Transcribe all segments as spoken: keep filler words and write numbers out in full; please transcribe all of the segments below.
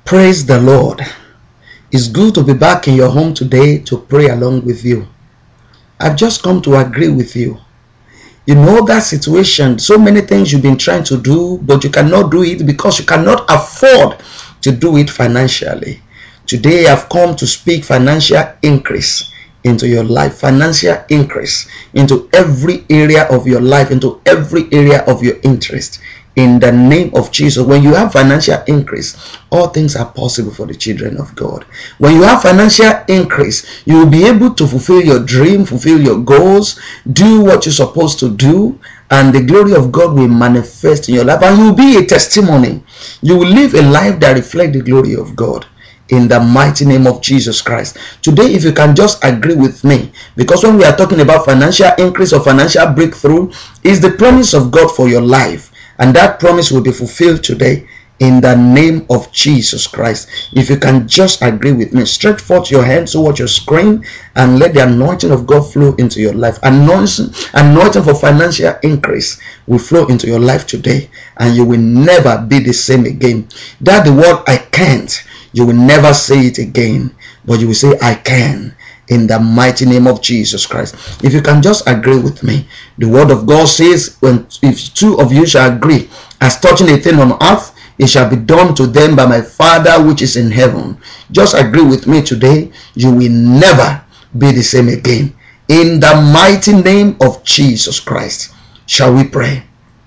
Praise the Lord. It's good to be back in your home today to pray along with you. I've just come to agree with you. You know that situation, so many things you've been trying to do, but you cannot do it because you cannot afford to do it financially. Today I've come to speak financial increase into your life, financial increase into every area of your life, into every area of your interest. In the name of Jesus, when you have financial increase, all things are possible for the children of God. When you have financial increase, you will be able to fulfill your dream, fulfill your goals, do what you're supposed to do, and the glory of God will manifest in your life, and you will be a testimony. You will live a life that reflects the glory of God. In the mighty name of Jesus Christ. Today, if you can just agree with me, because when we are talking about financial increase or financial breakthrough, is the promise of God for your life, and that promise will be fulfilled today in the name of Jesus Christ. If you can just agree with me, stretch forth your hands towards your screen and let the anointing of God flow into your life. Anointing, anointing for financial increase will flow into your life today, and you will never be the same again. That the word I can't, you will never say it again, but you will say I can, in the mighty name of Jesus Christ. If you can just agree with me, the word of God says, when if two of you shall agree as touching a thing on earth, it shall be done to them by my Father which is in heaven. Just agree with me today. You will never be the same again. In the mighty name of Jesus Christ. Shall we pray?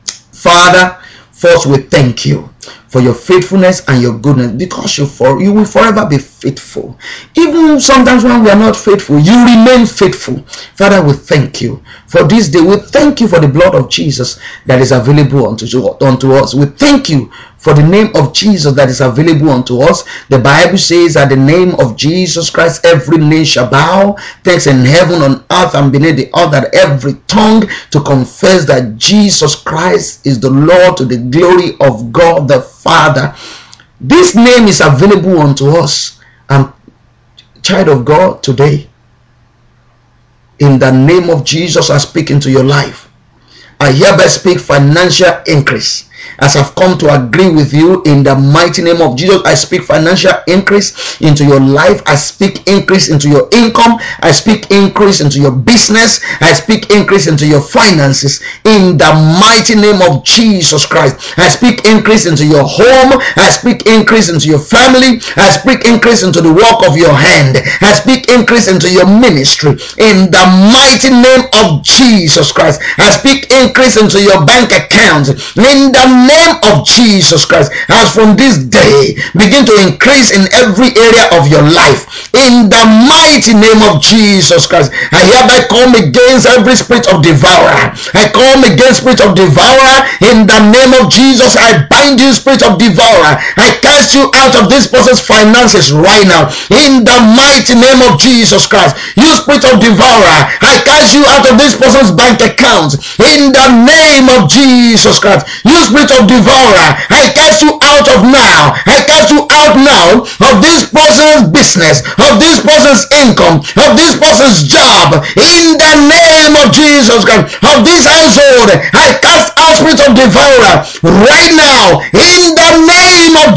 Father, first we thank you for your faithfulness and your goodness, because you for you will forever be faithful. Even sometimes when we are not faithful, you remain faithful. Father, we thank you for this day. We thank you for the blood of Jesus that is available unto, unto us. We thank you for the name of Jesus that is available unto us. The Bible says that the name of Jesus Christ, every knee shall bow, things in heaven, on earth, and beneath the earth, that every tongue to confess that Jesus Christ is the Lord, to the glory of God the Father. This name is available unto us. And child of God, today, in the name of Jesus, I speak into your life. I hereby speak financial increase. As I've come to agree with you, in the mighty name of Jesus, I speak financial increase into your life. I speak increase into your income. I speak increase into your business. I speak increase into your finances. In the mighty name of Jesus Christ, I speak increase into your home. I speak increase into your family. I speak increase into the work of your hand. I speak increase into your ministry. In the mighty name of Jesus Christ, I speak increase into your bank account. In the name of Jesus Christ, as from this day, begin to increase in every area of your life. In the mighty name of Jesus Christ, I hereby come against every spirit of devourer. I come against spirit of devourer. In the name of Jesus, I bind you, spirit of devourer. I cast you out of this person's finances right now. In the mighty name of Jesus Christ, you spirit of devourer, I cast you out of this person's bank account. In the name of Jesus Christ, you spirit of devourer, I cast you out of now. I cast you out now of this person's business, of this person's income, of this person's job. In the name of Jesus Christ, of this household, I cast out spirit of devourer right now. In the name of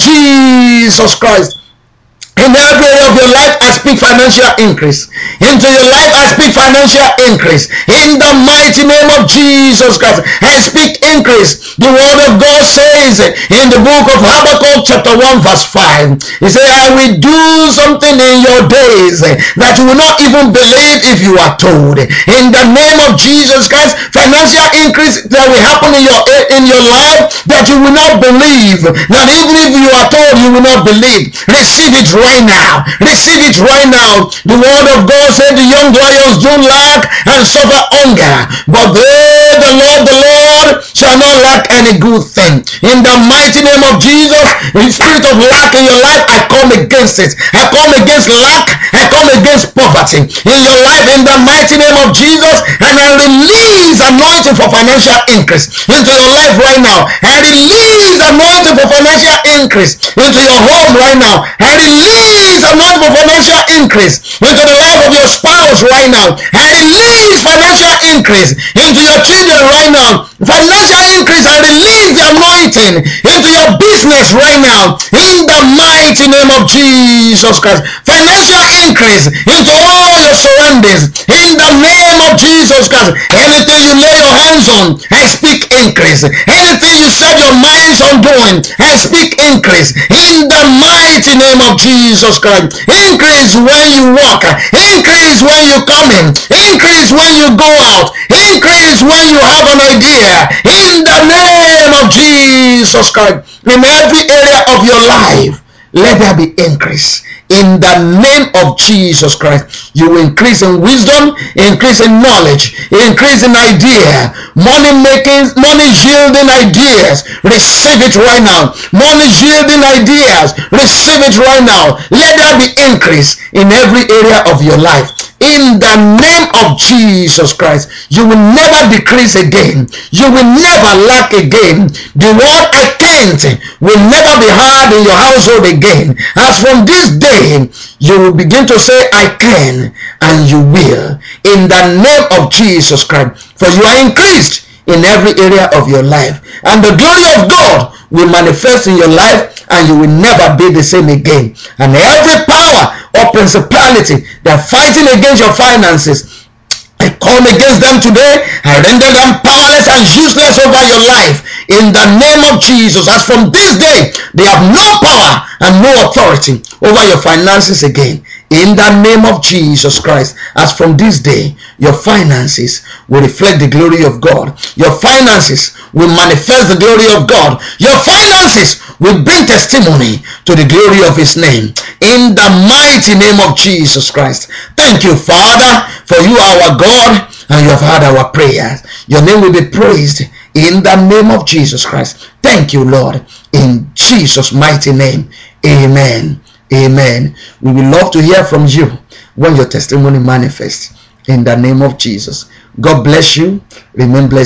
Jesus Christ. In every area of your life, I speak financial increase. Into your life, I speak financial increase. In the mighty name of Jesus Christ, I speak increase. The word of God says in the book of Habakkuk chapter one verse five, he said, I will do something in your days that you will not even believe if you are told. In the name of Jesus Christ, financial increase that will happen in your in your life that you will not believe. That even if you are told, you will not believe. Receive it right now. Receive it right now. The word of God said the young lions do lack and suffer hunger, but they, the Lord, the Lord shall not lack any good thing. In the mighty name of Jesus, the spirit of lack in your life, I come against it. I come against lack. I come against poverty in your life in the mighty name of Jesus, and I release anointing for financial increase into your life right now. I release anointing for financial increase into your home right now. I release anointing for financial increase into the life of your spouse right now. I release financial increase into your children right now. Financial increase. I release the anointing into your business right now in the mighty name of Jesus Christ. Financial increase into all your surroundings in the name of Jesus Christ. Anything you lay your hands on, I speak increase. Anything you set your minds on doing, I speak increase in the mighty name of Jesus Christ. Increase when you walk, increase when you come in, increase when you go out, increase when you have an idea in the name of Jesus Christ. In every area of your life, let there be increase in the name of Jesus Christ. You will increase in wisdom, increase in knowledge, increase in idea, money making, money yielding ideas. Receive it right now. Money yielding ideas. Receive it right now. Let there be increase in every area of your life. In the name of Jesus Christ, you will never decrease again. You will never lack again. The word I can't will never be heard in your household again. As from this day, you will begin to say, I can, and you will. In the name of Jesus Christ, for you are increased in every area of your life. And the glory of God will manifest in your life, and you will never be the same again. And every power or principality that fighting against your finances, I come against them today. I render them powerless and useless over your life in the name of Jesus. As from this day, they have no power and no authority over your finances again. In the name of Jesus Christ, as from this day, your finances will reflect the glory of God. Your finances will manifest the glory of God. Your finances will bring testimony to the glory of His name. In the mighty name of Jesus Christ. Thank you, Father, for you are our God and you have heard our prayers. Your name will be praised in the name of Jesus Christ. Thank you, Lord. In Jesus' mighty name. Amen. Amen. We will love to hear from you when your testimony manifests in the name of Jesus. God bless you. Remain blessed.